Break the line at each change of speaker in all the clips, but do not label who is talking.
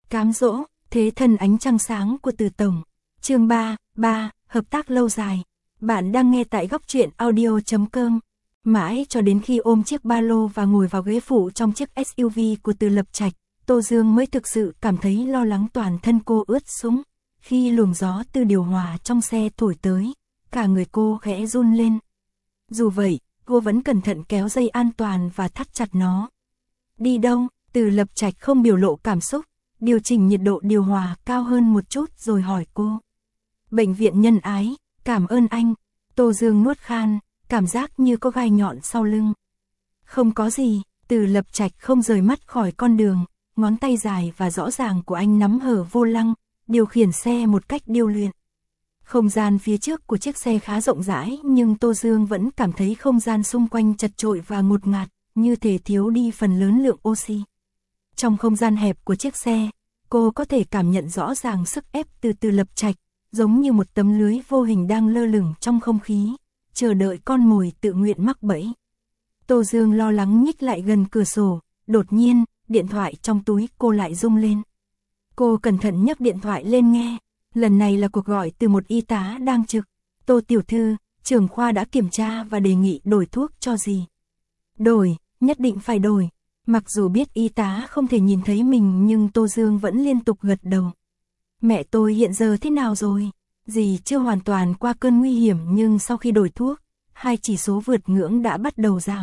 Cám dỗ, thế thần ánh trăng sáng của Từ Tổng. Chương 3, hợp tác lâu dài. Bạn đang nghe tại góc truyện audio.com. Mãi cho đến khi ôm chiếc ba lô và ngồi vào ghế phụ trong chiếc SUV của Từ Lập Trạch, Tô Dương mới thực sự cảm thấy lo lắng, toàn thân cô ướt sũng. Khi luồng gió từ điều hòa trong xe thổi tới, cả người cô khẽ run lên. Dù vậy, cô vẫn cẩn thận kéo dây an toàn và thắt chặt nó. Đi đâu? Từ Lập Trạch không biểu lộ cảm xúc, điều chỉnh nhiệt độ điều hòa cao hơn một chút rồi hỏi cô. Bệnh viện Nhân Ái, cảm ơn anh. Tô Dương nuốt khan, cảm giác như có gai nhọn sau lưng. Không có gì. Từ Lập Trạch không rời mắt khỏi con đường, ngón tay dài và rõ ràng của anh nắm hở vô lăng, điều khiển xe một cách điêu luyện. Không gian phía trước của chiếc xe khá rộng rãi, nhưng Tô Dương vẫn cảm thấy không gian xung quanh chật chội và ngột ngạt, như thể thiếu đi phần lớn lượng oxy. Trong không gian hẹp của chiếc xe, cô có thể cảm nhận rõ ràng sức ép từ Từ Lập Trạch, giống như một tấm lưới vô hình đang lơ lửng trong không khí, chờ đợi con mồi tự nguyện mắc bẫy. Tô Dương lo lắng nhích lại gần cửa sổ, đột nhiên, điện thoại trong túi cô lại rung lên. Cô cẩn thận nhấc điện thoại lên nghe, lần này là cuộc gọi từ một y tá đang trực. Tô tiểu thư, trưởng khoa đã kiểm tra và đề nghị đổi thuốc cho gì. Đổi, nhất định phải đổi. Mặc dù biết y tá không thể nhìn thấy mình nhưng Tô Dương vẫn liên tục gật đầu. Mẹ tôi hiện giờ thế nào rồi? Dì chưa hoàn toàn qua cơn nguy hiểm nhưng sau khi đổi thuốc, hai chỉ số vượt ngưỡng đã bắt đầu giảm.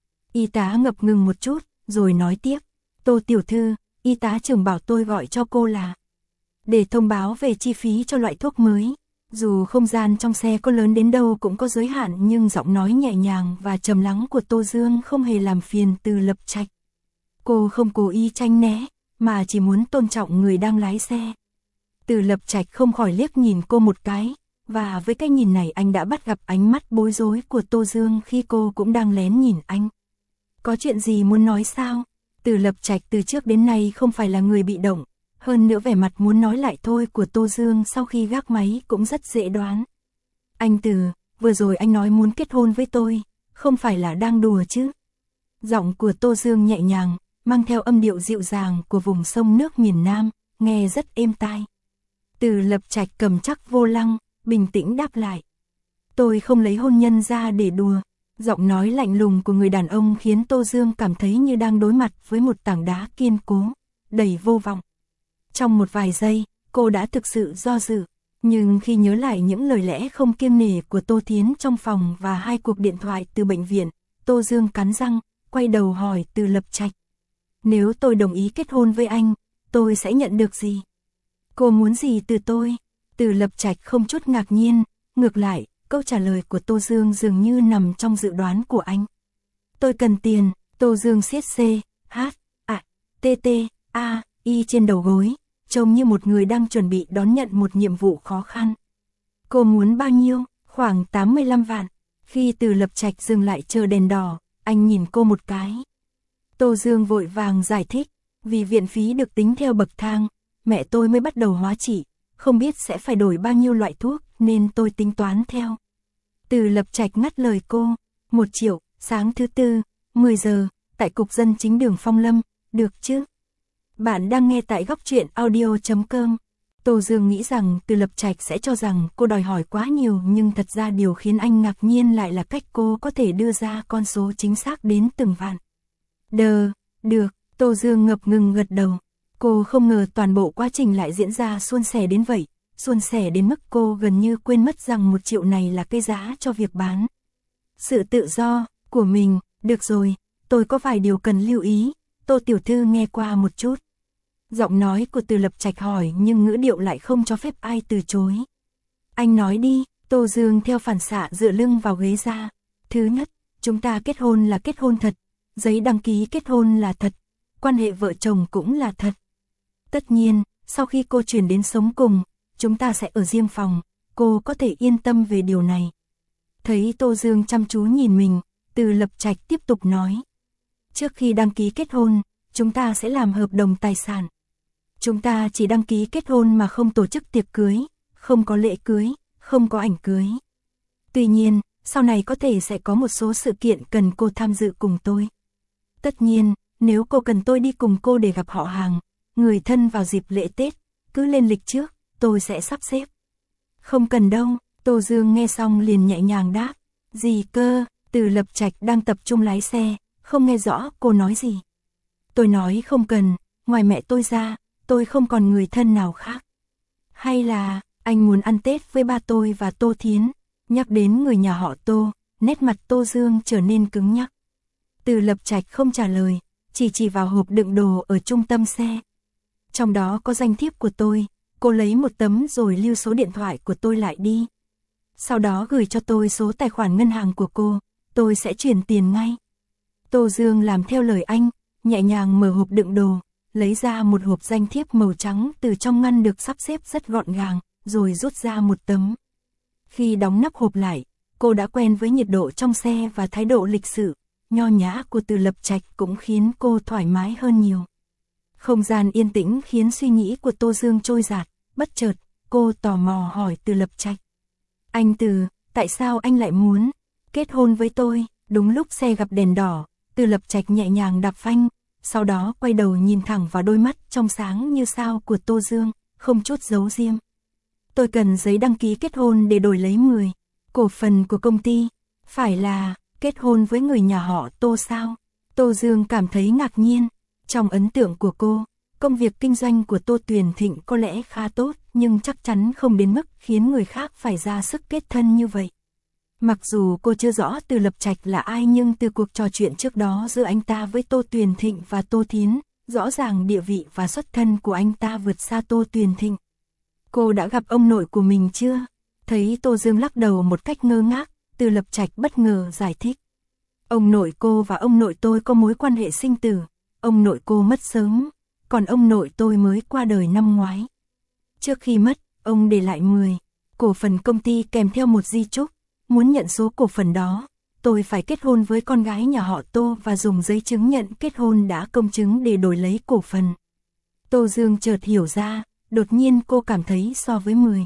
Y tá ngập ngừng một chút, rồi nói tiếp. Tô tiểu thư, y tá trưởng bảo tôi gọi cho cô là để thông báo về chi phí cho loại thuốc mới. Dù không gian trong xe có lớn đến đâu cũng có giới hạn, nhưng giọng nói nhẹ nhàng và trầm lắng của Tô Dương không hề làm phiền Từ Lập Trạch. Cô không cố ý tránh né, mà chỉ muốn tôn trọng người đang lái xe. Từ Lập Trạch không khỏi liếc nhìn cô một cái, và với cái nhìn này anh đã bắt gặp ánh mắt bối rối của Tô Dương khi cô cũng đang lén nhìn anh. Có chuyện gì muốn nói sao? Từ Lập Trạch từ trước đến nay không phải là người bị động, hơn nữa vẻ mặt muốn nói lại thôi của Tô Dương sau khi gác máy cũng rất dễ đoán. Anh Từ, vừa rồi anh nói muốn kết hôn với tôi, không phải là đang đùa chứ? Giọng của Tô Dương nhẹ nhàng, mang theo âm điệu dịu dàng của vùng sông nước miền Nam, nghe rất êm tai. Từ Lập Trạch cầm chắc vô lăng, bình tĩnh đáp lại. Tôi không lấy hôn nhân ra để đùa. Giọng nói lạnh lùng của người đàn ông khiến Tô Dương cảm thấy như đang đối mặt với một tảng đá kiên cố, đầy vô vọng. Trong một vài giây, cô đã thực sự do dự, nhưng khi nhớ lại những lời lẽ không kiêng nể của Tô Thiến trong phòng và hai cuộc điện thoại từ bệnh viện, Tô Dương cắn răng, quay đầu hỏi Từ Lập Trạch. Nếu tôi đồng ý kết hôn với anh, tôi sẽ nhận được gì? Cô muốn gì từ tôi? Từ Lập Trạch không chút ngạc nhiên, ngược lại, câu trả lời của Tô Dương dường như nằm trong dự đoán của anh. Tôi cần tiền. Tô Dương siết C, H, A, T, T, A, I trên đầu gối, trông như một người đang chuẩn bị đón nhận một nhiệm vụ khó khăn. Cô muốn bao nhiêu? Khoảng 85 vạn. Khi Từ Lập Trạch dừng lại chờ đèn đỏ, anh nhìn cô một cái. Tô Dương vội vàng giải thích, vì viện phí được tính theo bậc thang, mẹ tôi mới bắt đầu hóa trị, không biết sẽ phải đổi bao nhiêu loại thuốc nên tôi tính toán theo. Từ Lập Trạch ngắt lời cô, 1 triệu, sáng thứ Tư, 10 giờ, tại Cục Dân Chính đường Phong Lâm, được chứ? Bạn đang nghe tại góc truyện audio.com. Tô Dương nghĩ rằng Từ Lập Trạch sẽ cho rằng cô đòi hỏi quá nhiều, nhưng thật ra điều khiến anh ngạc nhiên lại là cách cô có thể đưa ra con số chính xác đến từng vạn. Được, Tô Dương ngập ngừng gật đầu. Cô không ngờ toàn bộ quá trình lại diễn ra suôn sẻ đến vậy, suôn sẻ đến mức cô gần như quên mất rằng 1 triệu này là cái giá cho việc bán sự tự do của mình. Được rồi, tôi có vài điều cần lưu ý, Tô tiểu thư nghe qua một chút. Giọng nói của Từ Lập Trạch hỏi nhưng ngữ điệu lại không cho phép ai từ chối. Anh nói đi. Tô Dương theo phản xạ dựa lưng vào ghế ra. Thứ nhất, chúng ta kết hôn là kết hôn thật, giấy đăng ký kết hôn là thật, quan hệ vợ chồng cũng là thật. Tất nhiên, sau khi cô chuyển đến sống cùng, chúng ta sẽ ở riêng phòng, cô có thể yên tâm về điều này. Thấy Tô Dương chăm chú nhìn mình, Từ Lập Trạch tiếp tục nói. Trước khi đăng ký kết hôn, chúng ta sẽ làm hợp đồng tài sản. Chúng ta chỉ đăng ký kết hôn mà không tổ chức tiệc cưới, không có lễ cưới, không có ảnh cưới. Tuy nhiên, sau này có thể sẽ có một số sự kiện cần cô tham dự cùng tôi. Tất nhiên, nếu cô cần tôi đi cùng cô để gặp họ hàng, người thân vào dịp lễ Tết, cứ lên lịch trước, tôi sẽ sắp xếp. Không cần đâu, Tô Dương nghe xong liền nhẹ nhàng đáp. Gì cơ? Từ Lập Trạch đang tập trung lái xe, không nghe rõ cô nói gì. Tôi nói không cần, ngoài mẹ tôi ra, tôi không còn người thân nào khác. Hay là, anh muốn ăn Tết với ba tôi và Tô Thiến? Nhắc đến người nhà họ Tô, nét mặt Tô Dương trở nên cứng nhắc. Từ Lập Trạch không trả lời, chỉ vào hộp đựng đồ ở trung tâm xe. Trong đó có danh thiếp của tôi, cô lấy một tấm rồi lưu số điện thoại của tôi lại đi. Sau đó gửi cho tôi số tài khoản ngân hàng của cô, tôi sẽ chuyển tiền ngay. Tô Dương làm theo lời anh, nhẹ nhàng mở hộp đựng đồ, lấy ra một hộp danh thiếp màu trắng từ trong ngăn được sắp xếp rất gọn gàng, rồi rút ra một tấm. Khi đóng nắp hộp lại, cô đã quen với nhiệt độ trong xe và thái độ lịch sự, nho nhã của Từ Lập Trạch cũng khiến cô thoải mái hơn nhiều. Không gian yên tĩnh khiến suy nghĩ của Tô Dương trôi dạt, bất chợt, cô tò mò hỏi Từ Lập Trạch. Anh Từ, tại sao anh lại muốn kết hôn với tôi? Đúng lúc xe gặp đèn đỏ, Từ Lập Trạch nhẹ nhàng đạp phanh, sau đó quay đầu nhìn thẳng vào đôi mắt trong sáng như sao của Tô Dương, không chút giấu giếm. Tôi cần giấy đăng ký kết hôn để đổi lấy 10 cổ phần của công ty. Phải là kết hôn với người nhà họ Tô sao? Tô Dương cảm thấy ngạc nhiên. Trong ấn tượng của cô, công việc kinh doanh của Tô Tuyền Thịnh có lẽ khá tốt, nhưng chắc chắn không đến mức khiến người khác phải ra sức kết thân như vậy. Mặc dù cô chưa rõ Từ Lập Trạch là ai, nhưng từ cuộc trò chuyện trước đó giữa anh ta với Tô Tuyền Thịnh và Tô Thiến, rõ ràng địa vị và xuất thân của anh ta vượt xa Tô Tuyền Thịnh. Cô đã gặp ông nội của mình chưa? Thấy Tô Dương lắc đầu một cách ngơ ngác, Từ Lập Trạch bất ngờ giải thích. Ông nội cô và ông nội tôi có mối quan hệ sinh tử. Ông nội cô mất sớm, còn ông nội tôi mới qua đời năm ngoái. Trước khi mất, ông để lại 10 cổ phần công ty kèm theo một di chúc. Muốn nhận số cổ phần đó, tôi phải kết hôn với con gái nhà họ Tô và dùng giấy chứng nhận kết hôn đã công chứng để đổi lấy cổ phần. Tô Dương chợt hiểu ra, đột nhiên cô cảm thấy so với 10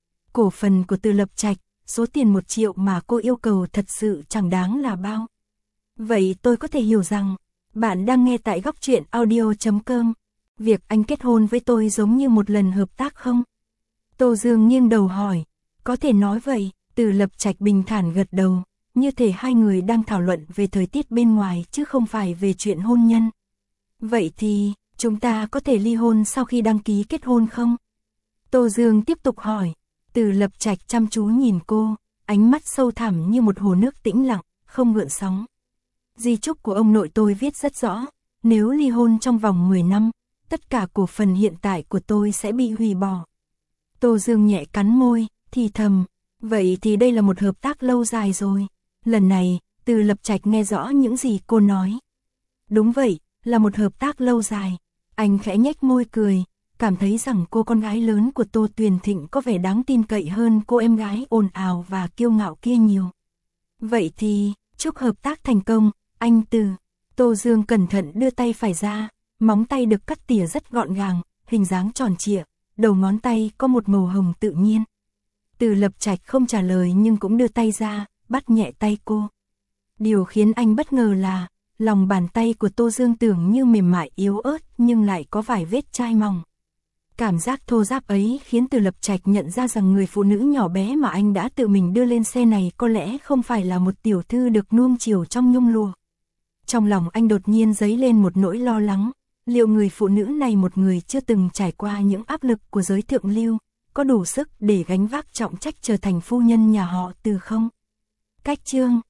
cổ phần của Từ Lập Trạch, số tiền 1 triệu mà cô yêu cầu thật sự chẳng đáng là bao. Vậy tôi có thể hiểu rằng, bạn đang nghe tại Góc Truyện Audio.com. Việc anh kết hôn với tôi giống như một lần hợp tác không? Tô Dương nghiêng đầu hỏi. Có thể nói vậy. Từ Lập Trạch bình thản gật đầu, như thể hai người đang thảo luận về thời tiết bên ngoài chứ không phải về chuyện hôn nhân. Vậy thì, chúng ta có thể ly hôn sau khi đăng ký kết hôn không? Tô Dương tiếp tục hỏi. Từ Lập Trạch chăm chú nhìn cô, ánh mắt sâu thẳm như một hồ nước tĩnh lặng, không gợn sóng. Di chúc của ông nội tôi viết rất rõ, nếu ly hôn trong vòng 10 năm, tất cả cổ phần hiện tại của tôi sẽ bị hủy bỏ. Tô Dương nhẹ cắn môi, thì thầm, vậy thì đây là một hợp tác lâu dài rồi. Lần này, Từ Lập Trạch nghe rõ những gì cô nói. Đúng vậy, là một hợp tác lâu dài. Anh khẽ nhếch môi cười, cảm thấy rằng cô con gái lớn của Tô Tuyền Thịnh có vẻ đáng tin cậy hơn cô em gái ồn ào và kiêu ngạo kia nhiều. Vậy thì, chúc hợp tác thành công, anh Từ. Tô Dương cẩn thận đưa tay phải ra, móng tay được cắt tỉa rất gọn gàng, hình dáng tròn trịa, đầu ngón tay có một màu hồng tự nhiên. Từ Lập Trạch không trả lời nhưng cũng đưa tay ra, bắt nhẹ tay cô. Điều khiến anh bất ngờ là, lòng bàn tay của Tô Dương tưởng như mềm mại yếu ớt nhưng lại có vài vết chai mỏng. Cảm giác thô ráp ấy khiến Từ Lập Trạch nhận ra rằng người phụ nữ nhỏ bé mà anh đã tự mình đưa lên xe này có lẽ không phải là một tiểu thư được nuông chiều trong nhung lụa. Trong lòng anh đột nhiên dấy lên một nỗi lo lắng, liệu người phụ nữ này, một người chưa từng trải qua những áp lực của giới thượng lưu, có đủ sức để gánh vác trọng trách trở thành phu nhân nhà họ Từ không? Cách chương